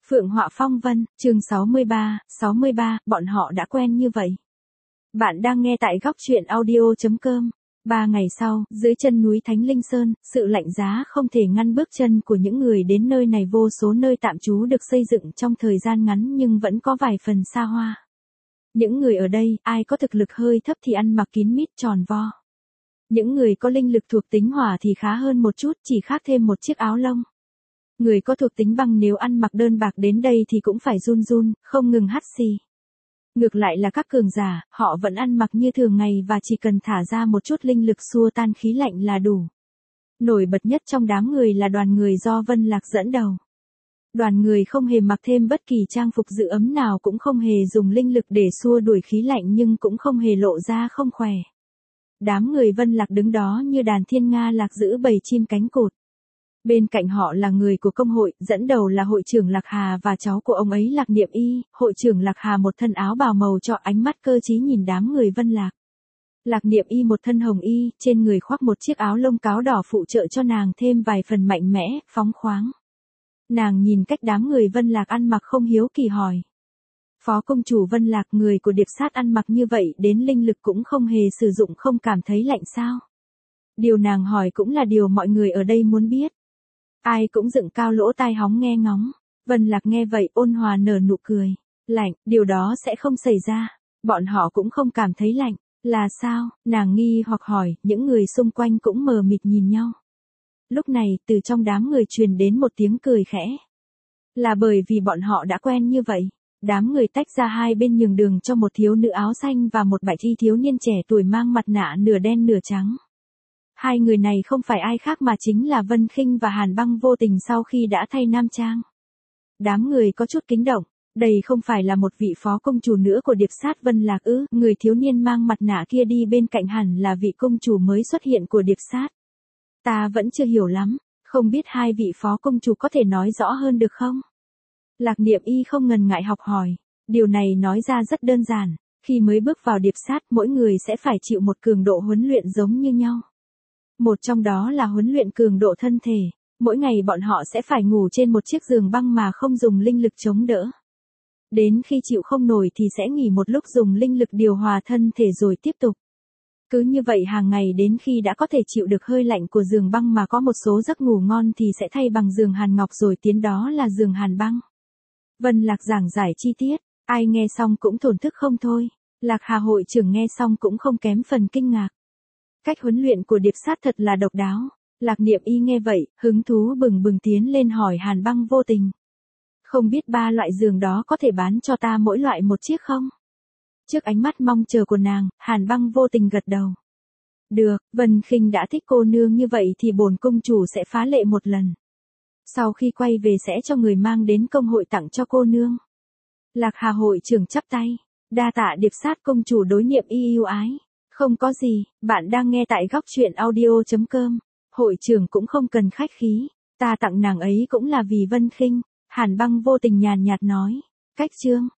Phượng Họa Phong Vân, chương 63, bọn họ đã quen như vậy. Bạn đang nghe tại góc truyện audio.com. 3 ngày sau, dưới chân núi Thánh Linh Sơn, sự lạnh giá không thể ngăn bước chân của những người đến nơi này. Vô số nơi tạm trú được xây dựng trong thời gian ngắn nhưng vẫn có vài phần xa hoa. Những người ở đây, ai có thực lực hơi thấp thì ăn mặc kín mít tròn vo. Những người có linh lực thuộc tính hỏa thì khá hơn một chút, chỉ khác thêm một chiếc áo lông. Người có thuộc tính băng nếu ăn mặc đơn bạc đến đây thì cũng phải run run, không ngừng hắt xì. Ngược lại là các cường giả, họ vẫn ăn mặc như thường ngày và chỉ cần thả ra một chút linh lực xua tan khí lạnh là đủ. Nổi bật nhất trong đám người là đoàn người do Vân Lạc dẫn đầu. Đoàn người không hề mặc thêm bất kỳ trang phục giữ ấm nào, cũng không hề dùng linh lực để xua đuổi khí lạnh, nhưng cũng không hề lộ ra không khỏe. Đám người Vân Lạc đứng đó như đàn thiên nga lạc giữ bầy chim cánh cụt. Bên cạnh họ là người của công hội, dẫn đầu là hội trưởng Lạc Hà và cháu của ông ấy Lạc Niệm Y. Hội trưởng Lạc Hà một thân áo bào màu cho, ánh mắt cơ trí nhìn đám người Vân Lạc. Lạc Niệm Y một thân hồng y, trên người khoác một chiếc áo lông cáo đỏ phụ trợ cho nàng thêm vài phần mạnh mẽ, phóng khoáng. Nàng nhìn cách đám người Vân Lạc ăn mặc không hiếu kỳ hỏi. Phó công chủ Vân Lạc, người của Điệp Sát ăn mặc như vậy đến linh lực cũng không hề sử dụng, không cảm thấy lạnh sao? Điều nàng hỏi cũng là điều mọi người ở đây muốn biết. Ai cũng dựng cao lỗ tai hóng nghe ngóng. Vân Lạc nghe vậy ôn hòa nở nụ cười. Lạnh, điều đó sẽ không xảy ra. Bọn họ cũng không cảm thấy lạnh. Là sao? Nàng nghi hoặc hỏi, những người xung quanh cũng mờ mịt nhìn nhau. Lúc này, từ trong đám người truyền đến một tiếng cười khẽ. Là bởi vì bọn họ đã quen như vậy. Đám người tách ra hai bên nhường đường cho một thiếu nữ áo xanh và một bạch y thiếu niên trẻ tuổi mang mặt nạ nửa đen nửa trắng. Hai người này không phải ai khác mà chính là Vân Khinh và Hàn Băng Vô Tình sau khi đã thay nam trang. Đám người có chút kính động, đây không phải là một vị phó công chủ nữa của Điệp Sát Vân Lạc ư? Người thiếu niên mang mặt nạ kia đi bên cạnh hẳn là vị công chủ mới xuất hiện của Điệp Sát. Ta vẫn chưa hiểu lắm, không biết hai vị phó công chủ có thể nói rõ hơn được không? Lạc Niệm Y không ngần ngại học hỏi, điều này nói ra rất đơn giản, khi mới bước vào Điệp Sát mỗi người sẽ phải chịu một cường độ huấn luyện giống như nhau. Một trong đó là huấn luyện cường độ thân thể, mỗi ngày bọn họ sẽ phải ngủ trên một chiếc giường băng mà không dùng linh lực chống đỡ. Đến khi chịu không nổi thì sẽ nghỉ một lúc dùng linh lực điều hòa thân thể rồi tiếp tục. Cứ như vậy hàng ngày đến khi đã có thể chịu được hơi lạnh của giường băng mà có một số giấc ngủ ngon thì sẽ thay bằng giường hàn ngọc rồi tiến đó là giường hàn băng. Vân Lạc giảng giải chi tiết, ai nghe xong cũng thổn thức không thôi. Lạc Hà hội trưởng nghe xong cũng không kém phần kinh ngạc. Cách huấn luyện của Điệp Sát thật là độc đáo. Lạc Niệm Y nghe vậy, hứng thú bừng bừng tiến lên hỏi Hàn Băng Vô Tình. Không biết 3 loại giường đó có thể bán cho ta mỗi loại một chiếc không? Trước ánh mắt mong chờ của nàng, Hàn Băng Vô Tình gật đầu. Được, Vân Khinh đã thích cô nương như vậy thì bổn công chủ sẽ phá lệ một lần. Sau khi quay về sẽ cho người mang đến công hội tặng cho cô nương. Lạc Hà hội trưởng chắp tay, đa tạ Điệp Sát công chủ đối Niệm Y yêu ái. Không có gì, bạn đang nghe tại góc truyện audio.com. Hội trưởng cũng không cần khách khí, ta tặng nàng ấy cũng là vì Vân Khinh. Hàn Băng Vô Tình nhàn nhạt nói. Cách chương,